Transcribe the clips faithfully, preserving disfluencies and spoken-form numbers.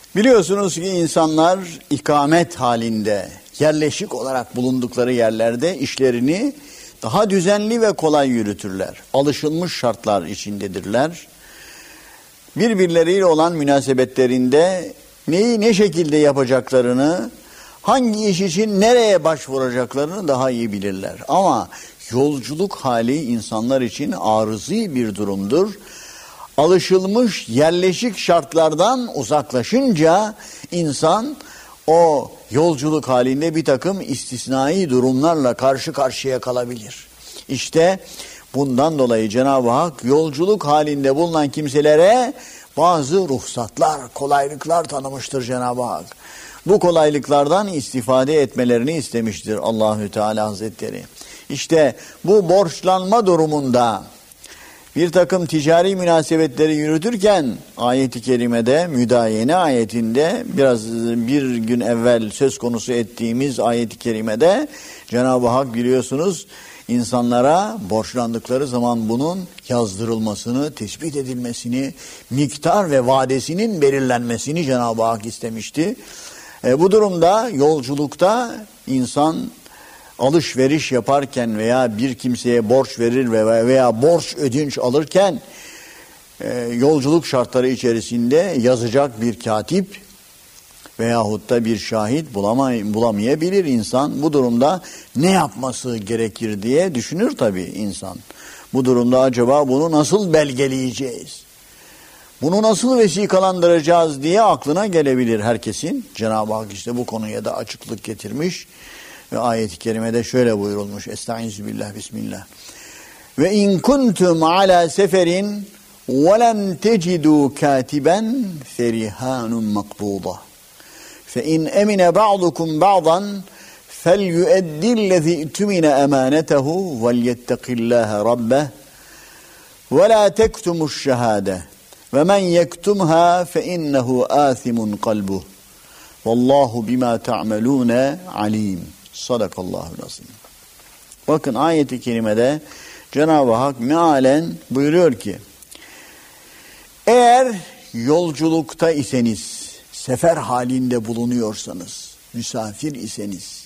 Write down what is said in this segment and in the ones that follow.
Biliyorsunuz ki insanlar ikamet halinde, yerleşik olarak bulundukları yerlerde işlerini daha düzenli ve kolay yürütürler. Alışılmış şartlar içindedirler. Birbirleriyle olan münasebetlerinde neyi ne şekilde yapacaklarını, hangi iş için nereye başvuracaklarını daha iyi bilirler. Ama yolculuk hali insanlar için arızi bir durumdur. Alışılmış yerleşik şartlardan uzaklaşınca insan o yolculuk halinde bir takım istisnai durumlarla karşı karşıya kalabilir. İşte bundan dolayı Cenab-ı Hak yolculuk halinde bulunan kimselere bazı ruhsatlar, kolaylıklar tanımıştır Cenab-ı Hak. Bu kolaylıklardan istifade etmelerini istemiştir Allahü Teala Hazretleri. İşte bu borçlanma durumunda bir takım ticari münasebetleri yürütürken ayet-i kerimede, müdayene ayetinde, biraz bir gün evvel söz konusu ettiğimiz ayet-i kerimede Cenab-ı Hak biliyorsunuz insanlara borçlandıkları zaman bunun yazdırılmasını, tespit edilmesini, miktar ve vadesinin belirlenmesini Cenab-ı Hak istemişti. E, bu durumda yolculukta insan alışveriş yaparken veya bir kimseye borç verir veya, veya borç ödünç alırken e, yolculuk şartları içerisinde yazacak bir katip veyahut da bir şahit bulamay bulamayabilir insan. Bu durumda ne yapması gerekir diye düşünür tabii insan. Bu durumda acaba bunu nasıl belgeleyeceğiz? Bunu nasıl vesikalandıracağız diye aklına gelebilir herkesin. Cenab-ı Hak işte bu konuya da açıklık getirmiş. Ve ayet-i kerimede şöyle buyurulmuş. Estaizu billah, bismillah. Ve in kuntum ala seferin ve lem tecidû kâtiben ferihanun makbûda. Fe in emine ba'dukum ba'dan fel yueddillezî ittumine emânetehu vel yettekillâhe rabbeh ve la tektumuş şehâde ve men yektumha fe innehu âthimun kalbuh. Vallahu bima ta'melûne alim. Sadakallahu azim. Bakın ayet-i kerimede Cenab-ı Hak mealen buyuruyor ki eğer yolculukta iseniz, sefer halinde bulunuyorsanız, misafir iseniz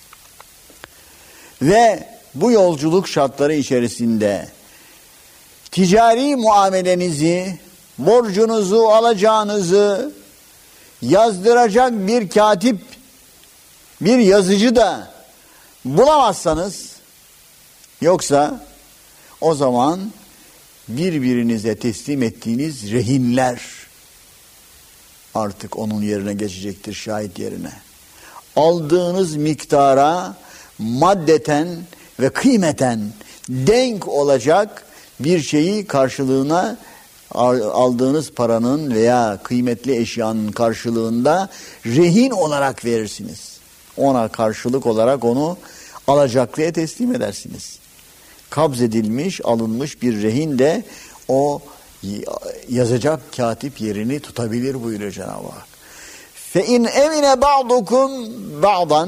ve bu yolculuk şartları içerisinde ticari muamelenizi, borcunuzu, alacağınızı yazdıracak bir katip, bir yazıcı da bulamazsanız, yoksa o zaman birbirinize teslim ettiğiniz rehinler artık onun yerine geçecektir, şahit yerine. Aldığınız miktara maddeten ve kıymeten denk olacak bir şeyi karşılığına, aldığınız paranın veya kıymetli eşyanın karşılığında rehin olarak verirsiniz. Ona karşılık olarak onu alacaklıya teslim edersiniz. Kabz edilmiş, alınmış bir rehin de o yazacak katip yerini tutabilir buyuruyor Cenab-ı Hak. Fe in emine ba'dukum ba'dan,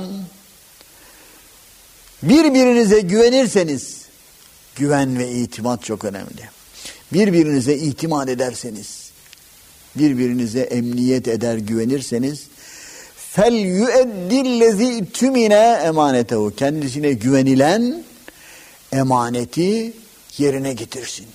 birbirinize güvenirseniz, güven ve itimat çok önemli. Birbirinize itimat ederseniz, birbirinize emniyet eder güvenirseniz, fel yueddillezî tümine emanetehu, kendisine güvenilen emaneti yerine getirsin.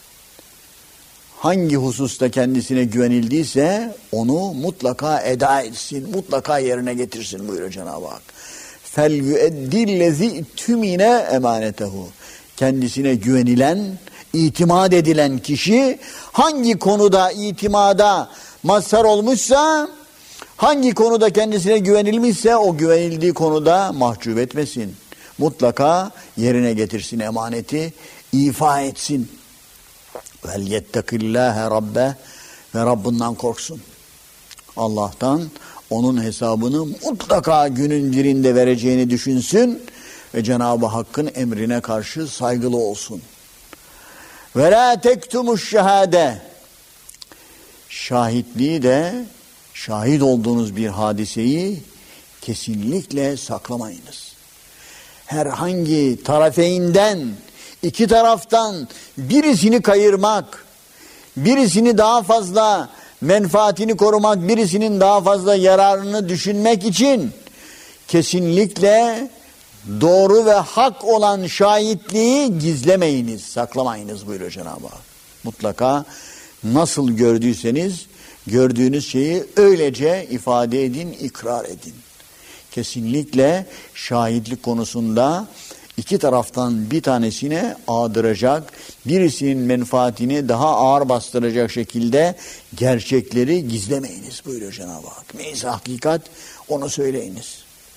Hangi hususta kendisine güvenildiyse onu mutlaka eda etsin, mutlaka yerine getirsin buyuruyor Cenab-ı Hak. Fel yueddillezî tümine emanetehu, kendisine güvenilen, itimat edilen kişi hangi konuda itimada mazhar olmuşsa, hangi konuda kendisine güvenilmişse o güvenildiği konuda mahcup etmesin. Mutlaka yerine getirsin emaneti, ifa etsin. Vel yettekillâhe rabbe, ve Rabbinden korksun. Allah'tan onun hesabını mutlaka günün birinde vereceğini düşünsün ve Cenab-ı Hakk'ın emrine karşı saygılı olsun. Ve la tektumuş şehâde, şahitliği de, şahit olduğunuz bir hadiseyi kesinlikle saklamayınız. Herhangi tarafeyinden, iki taraftan birisini kayırmak, birisini daha fazla menfaatini korumak, birisinin daha fazla yararını düşünmek için kesinlikle doğru ve hak olan şahitliği gizlemeyiniz, saklamayınız buyuruyor Cenab-ı Hak. Mutlaka nasıl gördüyseniz gördüğünüz şeyi öylece ifade edin, ikrar edin. Kesinlikle şahitlik konusunda iki taraftan bir tanesine ağdıracak, birisinin menfaatini daha ağır bastıracak şekilde gerçekleri gizlemeyiniz buyuruyor Cenab-ı Hak. Neyse hakikat onu söyleyiniz.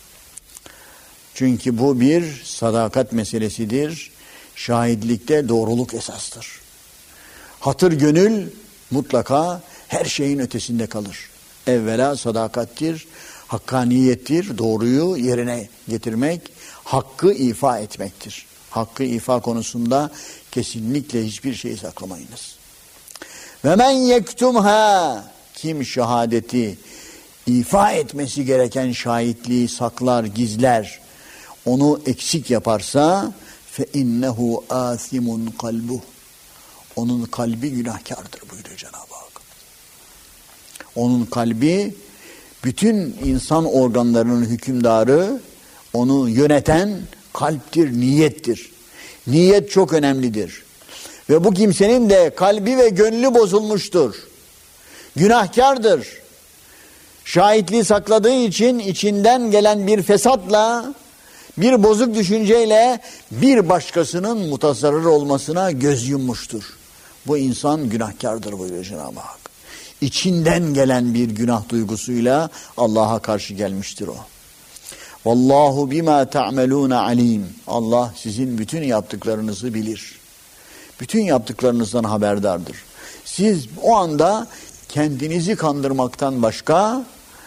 Çünkü bu bir sadakat meselesidir. Şahitlikte doğruluk esastır. Hatır gönül mutlaka her şeyin ötesinde kalır. Evvela sadakattir, hakkaniyettir, doğruyu yerine getirmek, hakkı ifa etmektir. Hakkı ifa konusunda kesinlikle hiçbir şeyi saklamayınız. Ve men yektumha, kim şehadeti, ifa etmesi gereken şahitliği saklar, gizler, onu eksik yaparsa fe innehu asimun kalbuh, onun kalbi günahkardır buyuruyor Cenab-ı Hak. Onun kalbi bütün insan organlarının hükümdarı, onu yöneten kalptir, niyettir. Niyet çok önemlidir. Ve bu kimsenin de kalbi ve gönlü bozulmuştur. Günahkardır. Şahitliği sakladığı için içinden gelen bir fesatla, bir bozuk düşünceyle bir başkasının mutasarrır olmasına göz yummuştur. Bu insan günahkardır buyuruyor Cenab-ı Hak. İçinden gelen bir günah duygusuyla Allah'a karşı gelmiştir o. Vallahu bima ta'melun alim. Allah sizin bütün yaptıklarınızı bilir. Bütün yaptıklarınızdan haberdardır. Siz o anda kendinizi kandırmaktan başka,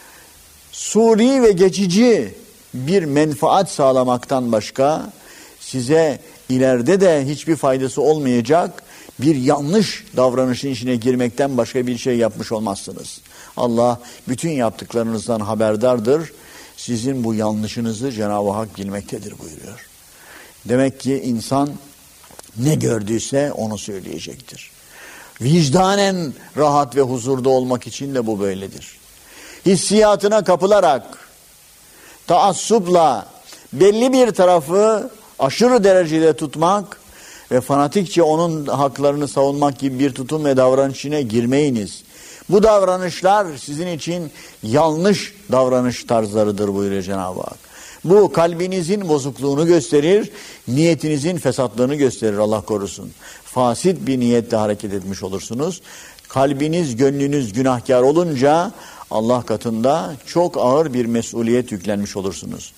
suri ve geçici bir menfaat sağlamaktan başka, size ileride de hiçbir faydası olmayacak bir yanlış davranışın içine girmekten başka bir şey yapmış olmazsınız. Allah bütün yaptıklarınızdan haberdardır. Sizin bu yanlışınızı Cenab-ı Hak bilmektedir buyuruyor. Demek ki insan ne gördüyse onu söyleyecektir. Vicdanen rahat ve huzurda olmak için de bu böyledir. Hissiyatına kapılarak, taassupla belli bir tarafı aşırı derecede tutmak ve fanatikçe onun haklarını savunmak gibi bir tutum ve davranış içine girmeyiniz. Bu davranışlar sizin için yanlış davranış tarzlarıdır buyuruyor Cenab-ı Hak. Bu kalbinizin bozukluğunu gösterir, niyetinizin fesatlığını gösterir, Allah korusun. Fasit bir niyetle hareket etmiş olursunuz. Kalbiniz, gönlünüz günahkar olunca Allah katında çok ağır bir mesuliyet yüklenmiş olursunuz.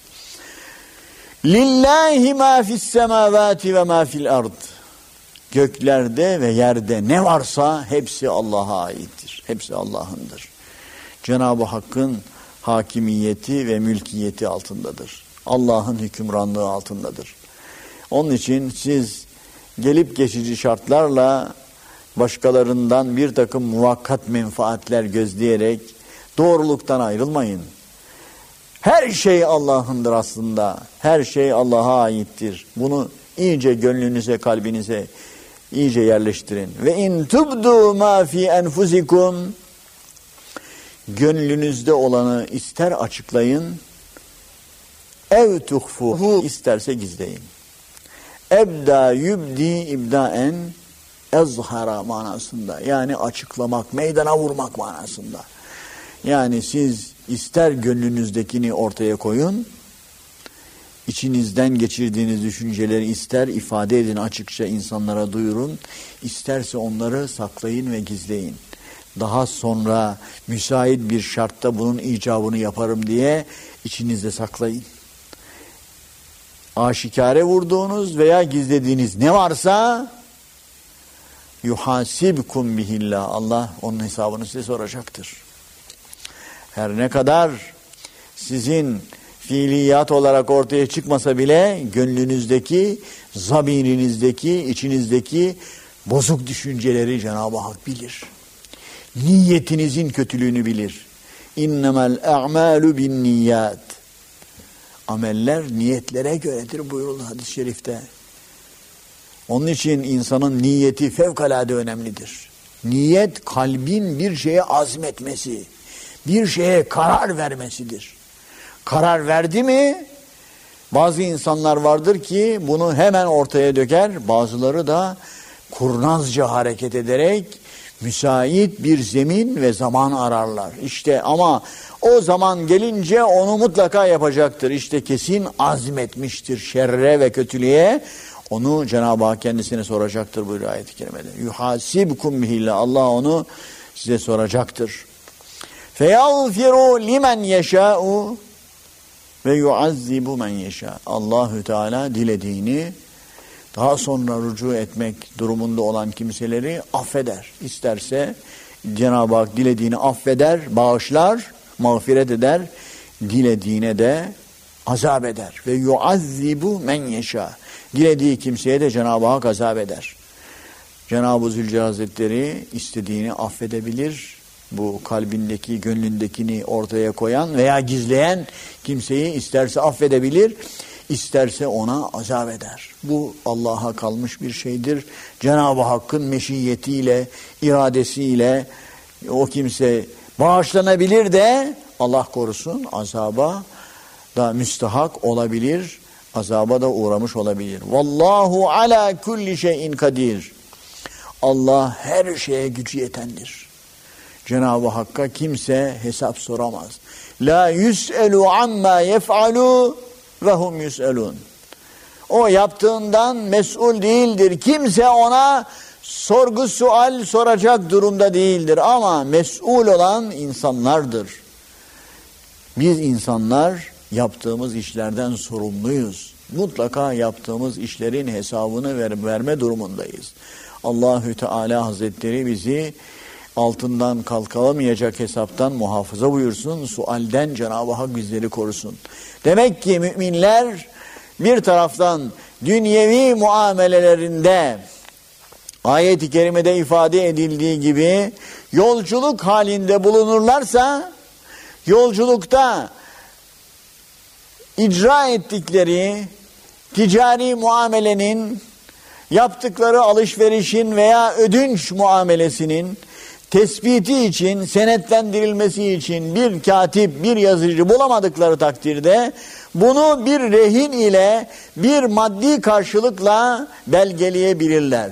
Lillahi ma fis semavati ve ma fil ard. Göklerde ve yerde ne varsa hepsi Allah'a aittir. Hepsi Allah'ındır. Cenab-ı Hakk'ın hakimiyeti ve mülkiyeti altındadır. Allah'ın hükümranlığı altındadır. Onun için siz gelip geçici şartlarla başkalarından bir takım muvakkat menfaatler gözleyerek doğruluktan ayrılmayın. Her şey Allah'ındır aslında. Her şey Allah'a aittir. Bunu iyice gönlünüze, kalbinize iyice yerleştirin. Ve in tubdu ma fi enfusikum, gönlünüzde olanı ister açıklayın, ev tuhfuhu, isterse gizleyin. Ebda yubdi ibdaen ezhara manasında, yani açıklamak, meydana vurmak manasında. Yani siz ister gönlünüzdekini ortaya koyun, içinizden geçirdiğiniz düşünceleri ister ifade edin, açıkça insanlara duyurun, isterse onları saklayın ve gizleyin. Daha sonra müsait bir şartta bunun icabını yaparım diye içinizde saklayın. Aşikare vurduğunuz veya gizlediğiniz ne varsa yuhasibkum bihillah, Allah onun hesabını size soracaktır. Her ne kadar sizin fiiliyat olarak ortaya çıkmasa bile gönlünüzdeki, zamirinizdeki, içinizdeki bozuk düşünceleri Cenab-ı Hak bilir. Niyetinizin kötülüğünü bilir. İnnemel a'malu bin niyat. Ameller niyetlere göredir buyuruldu hadis-i şerifte. Onun için insanın niyeti fevkalade önemlidir. Niyet kalbin bir şeye azmetmesi, bir şeye karar vermesidir. Karar verdi mi, bazı insanlar vardır ki bunu hemen ortaya döker, bazıları da kurnazca hareket ederek müsait bir zemin ve zaman ararlar. İşte ama o zaman gelince onu mutlaka yapacaktır. İşte kesin azmetmiştir şerre ve kötülüğe. Onu Cenab-ı Hak kendisine soracaktır buyuruyor ayet-i kerimede. Yuhasibkum bihillah. Allah onu size soracaktır. Feyağfiru limen yeşâ'u ve yuazzibu men yeşâ. Allahü Teala dilediğini daha sonra rücu etmek durumunda olan kimseleri affeder. İsterse Cenab-ı Hak dilediğini affeder, bağışlar, mağfiret eder. Dilediğine de azap eder. Ve yuazzibu men yeşâ. Dilediği kimseye de Cenab-ı Hak azap eder. Cenab-ı Zülcelal Hazretleri istediğini affedebilir. Bu kalbindeki, gönlündekini ortaya koyan veya gizleyen kimseyi isterse affedebilir, isterse ona azap eder. Bu Allah'a kalmış bir şeydir. Cenab-ı Hakk'ın meşiyetiyle, iradesiyle o kimse bağışlanabilir de Allah korusun azaba da müstahak olabilir, azaba da uğramış olabilir. Vallahu ala kulli şeyin kadir. Allah her şeye gücü yetendir. Cenab-ı Hakk'a kimse hesap soramaz. La yus'elu amma yef'alu ve hum yus'elun. O yaptığından mesul değildir. Kimse ona sorgu sual soracak durumda değildir. Ama mesul olan insanlardır. Biz insanlar yaptığımız işlerden sorumluyuz. Mutlaka yaptığımız işlerin hesabını ver, verme durumundayız. Allahü Teala Hazretleri bizi altından kalkamayacak hesaptan muhafaza buyursun. Sualden Cenab-ı Hak bizleri korusun. Demek ki müminler bir taraftan dünyevi muamelelerinde ayet-i kerimede ifade edildiği gibi yolculuk halinde bulunurlarsa yolculukta icra ettikleri ticari muamelenin, yaptıkları alışverişin veya ödünç muamelesinin tespiti için, senetlendirilmesi için bir katip, bir yazıcı bulamadıkları takdirde bunu bir rehin ile, bir maddi karşılıkla belgeleyebilirler.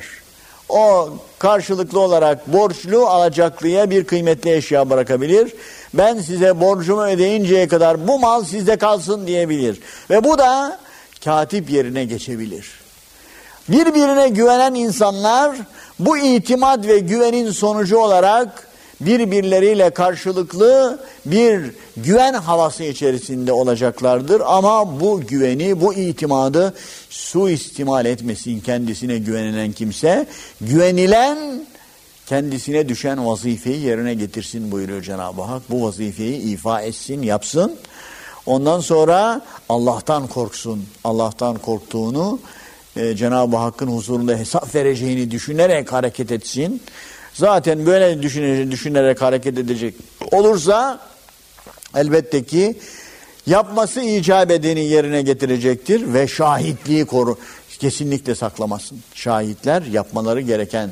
O karşılıklı olarak borçlu alacaklıya bir kıymetli eşya bırakabilir. Ben size borcumu ödeyinceye kadar bu mal sizde kalsın diyebilir. Ve bu da katip yerine geçebilir. Birbirine güvenen insanlar bu itimat ve güvenin sonucu olarak birbirleriyle karşılıklı bir güven havası içerisinde olacaklardır. Ama bu güveni, bu itimadı suistimal etmesin kendisine güvenilen kimse. Güvenilen kendisine düşen vazifeyi yerine getirsin buyuruyor Cenab-ı Hak. Bu vazifeyi ifa etsin, yapsın. Ondan sonra Allah'tan korksun. Allah'tan korktuğunu e, Cenab-ı Hakk'ın huzurunda hesap vereceğini düşünerek hareket etsin. Zaten böyle düşünerek, düşünerek hareket edecek olursa elbette ki yapması icap edeni yerine getirecektir ve şahitliği koru. Kesinlikle saklamasın. Şahitler yapmaları gereken,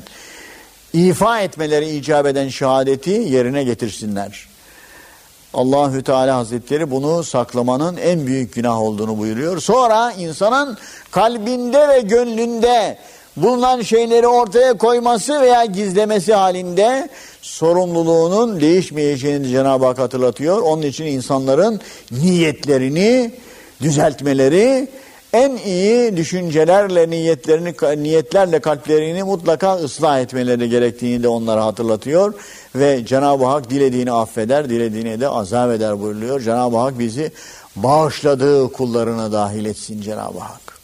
ifa etmeleri icap eden şehadeti yerine getirsinler. Allahü Teala Hazretleri bunu saklamanın en büyük günah olduğunu buyuruyor. Sonra insanın kalbinde ve gönlünde bulunan şeyleri ortaya koyması veya gizlemesi halinde sorumluluğunun değişmeyeceğini Cenab-ı Hak hatırlatıyor. Onun için insanların niyetlerini düzeltmeleri, en iyi düşüncelerle niyetlerini niyetlerle kalplerini mutlaka ıslah etmeleri gerektiğini de onlara hatırlatıyor ve Cenab-ı Hak dilediğini affeder, dilediğine de azap eder buyuruyor. Cenab-ı Hak bizi bağışladığı kullarına dahil etsin Cenab-ı Hak.